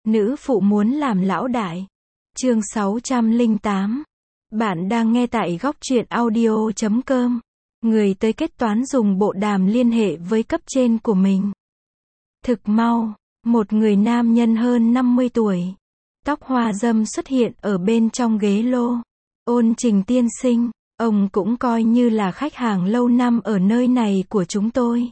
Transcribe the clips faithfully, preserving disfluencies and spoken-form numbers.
Nữ phụ muốn làm lão đại. Chương sáu trăm lẻ tám. Bạn đang nghe tại góc truyện audio chấm com. Người tới kết toán dùng bộ đàm liên hệ với cấp trên của mình. Thực mau, một người nam nhân hơn năm mươi tuổi, tóc hoa râm xuất hiện ở bên trong ghế lô. Ôn Trình tiên sinh, ông cũng coi như là khách hàng lâu năm ở nơi này của chúng tôi.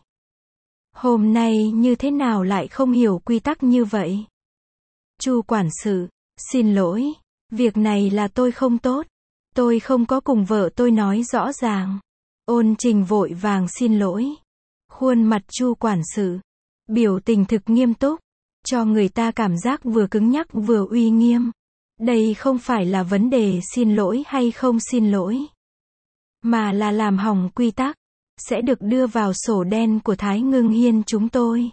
Hôm nay như thế nào lại không hiểu quy tắc như vậy? Chu quản sự, xin lỗi, việc này là tôi không tốt. Tôi không có cùng vợ tôi nói rõ ràng. Ôn Trình vội vàng xin lỗi. Khuôn mặt Chu quản sự, biểu tình thực nghiêm túc, cho người ta cảm giác vừa cứng nhắc vừa uy nghiêm. Đây không phải là vấn đề xin lỗi hay không xin lỗi, mà là làm hỏng quy tắc, sẽ được đưa vào sổ đen của Thái Ngưng Hiên chúng tôi.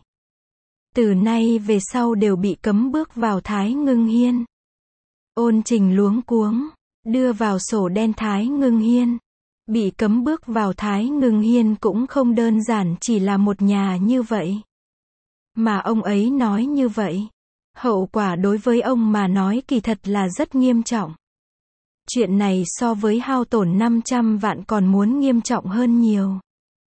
Từ nay về sau đều bị cấm bước vào Thái Ngưng Hiên. Ôn Trình luống cuống, đưa vào sổ đen Thái Ngưng Hiên. Bị cấm bước vào Thái Ngưng Hiên cũng không đơn giản chỉ là một nhà như vậy. Mà ông ấy nói như vậy, hậu quả đối với ông mà nói kỳ thật là rất nghiêm trọng. Chuyện này so với hao tổn năm trăm vạn còn muốn nghiêm trọng hơn nhiều.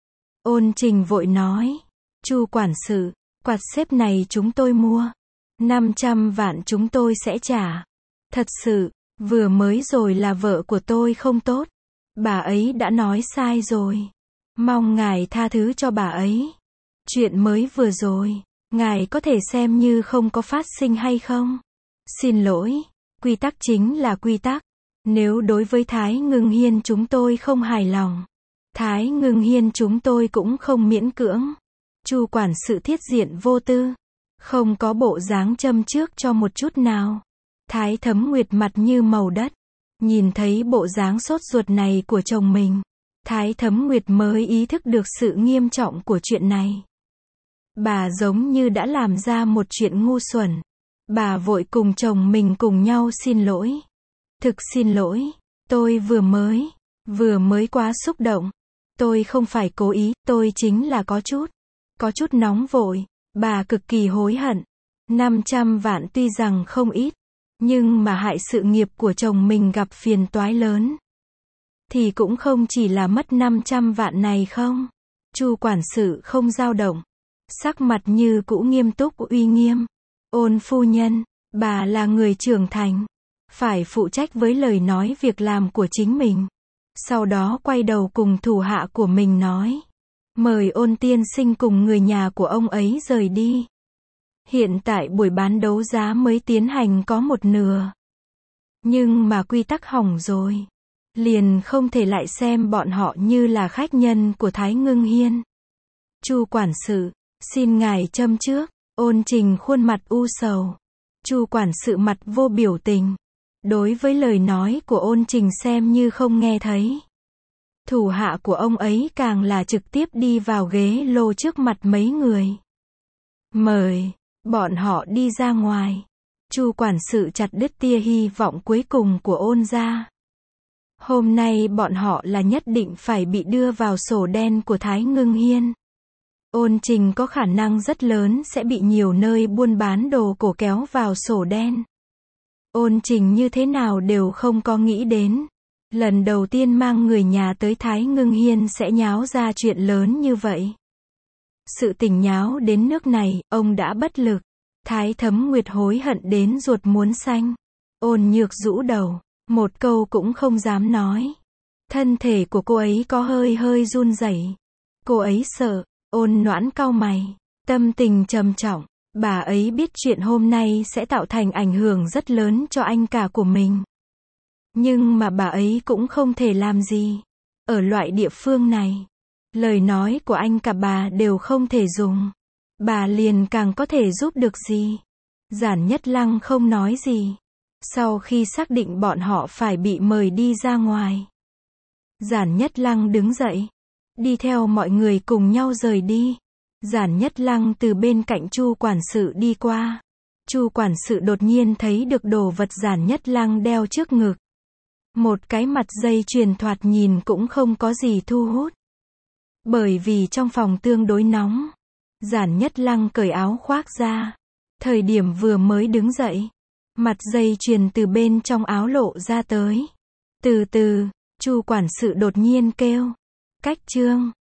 Ôn Trình vội nói, Chu quản sự, quạt xếp này chúng tôi mua. năm trăm vạn chúng tôi sẽ trả. Thật sự, vừa mới rồi là vợ của tôi không tốt. Bà ấy đã nói sai rồi. Mong ngài tha thứ cho bà ấy. Chuyện mới vừa rồi, ngài có thể xem như không có phát sinh hay không? Xin lỗi, quy tắc chính là quy tắc. Nếu đối với Thái Ngưng Hiên chúng tôi không hài lòng, Thái Ngưng Hiên chúng tôi cũng không miễn cưỡng. Chu quản sự thiết diện vô tư, không có bộ dáng châm trước cho một chút nào. Thái Thấm Nguyệt mặt như màu đất, nhìn thấy bộ dáng sốt ruột này của chồng mình, Thái Thấm Nguyệt mới ý thức được sự nghiêm trọng của chuyện này. Bà giống như đã làm ra một chuyện ngu xuẩn. Bà vội cùng chồng mình cùng nhau xin lỗi. Thực xin lỗi, tôi vừa mới, vừa mới quá xúc động. Tôi không phải cố ý, tôi chính là có chút, có chút nóng vội. Bà cực kỳ hối hận. năm trăm vạn tuy rằng không ít, nhưng mà hại sự nghiệp của chồng mình gặp phiền toái lớn. Thì cũng không chỉ là mất năm trăm vạn này không? Chu quản sự không dao động, sắc mặt như cũ nghiêm túc uy nghiêm. Ôn phu nhân, bà là người trưởng thành, phải phụ trách với lời nói việc làm của chính mình. Sau đó quay đầu cùng thủ hạ của mình nói, mời Ôn tiên sinh cùng người nhà của ông ấy rời đi. Hiện tại buổi bán đấu giá mới tiến hành có một nửa. Nhưng mà quy tắc hỏng rồi. Liền không thể lại xem bọn họ như là khách nhân của Thái Ngưng Hiên. Chu quản sự, xin ngài châm trước. Ôn Trình khuôn mặt u sầu. Chu quản sự mặt vô biểu tình. Đối với lời nói của Ôn Trình xem như không nghe thấy. Thủ hạ của ông ấy càng là trực tiếp đi vào ghế lô trước mặt mấy người. Mời bọn họ đi ra ngoài. Chu quản sự chặt đứt tia hy vọng cuối cùng của Ôn gia. Hôm nay bọn họ là nhất định phải bị đưa vào sổ đen của Thái Ngưng Hiên. Ôn Trình có khả năng rất lớn sẽ bị nhiều nơi buôn bán đồ cổ kéo vào sổ đen. Ôn Trình như thế nào đều không có nghĩ đến. Lần đầu tiên mang người nhà tới Thái Ngưng Hiên sẽ nháo ra chuyện lớn như vậy. Sự tình nháo đến nước này, ông đã bất lực. Thái Thấm Nguyệt hối hận đến ruột muốn xanh. Ôn Nhược rũ đầu, một câu cũng không dám nói. Thân thể của cô ấy có hơi hơi run rẩy. Cô ấy sợ. Ôn Noãn cau mày, tâm tình trầm trọng. Bà ấy biết chuyện hôm nay sẽ tạo thành ảnh hưởng rất lớn cho anh cả của mình. Nhưng mà bà ấy cũng không thể làm gì. Ở loại địa phương này, lời nói của anh cả bà đều không thể dùng. Bà liền càng có thể giúp được gì? Giản Nhất Lăng không nói gì. Sau khi xác định bọn họ phải bị mời đi ra ngoài, Giản Nhất Lăng đứng dậy, đi theo mọi người cùng nhau rời đi. Giản Nhất Lăng từ bên cạnh Chu quản sự đi qua. Chu quản sự đột nhiên thấy được đồ vật Giản Nhất Lăng đeo trước ngực. Một cái mặt dây chuyền thoạt nhìn cũng không có gì thu hút. Bởi vì trong phòng tương đối nóng, Giản Nhất Lăng cởi áo khoác ra, Thời điểm vừa mới đứng dậy, mặt dây chuyền từ bên trong áo lộ ra tới. Từ từ, Chu quản sự đột nhiên kêu. Cách chương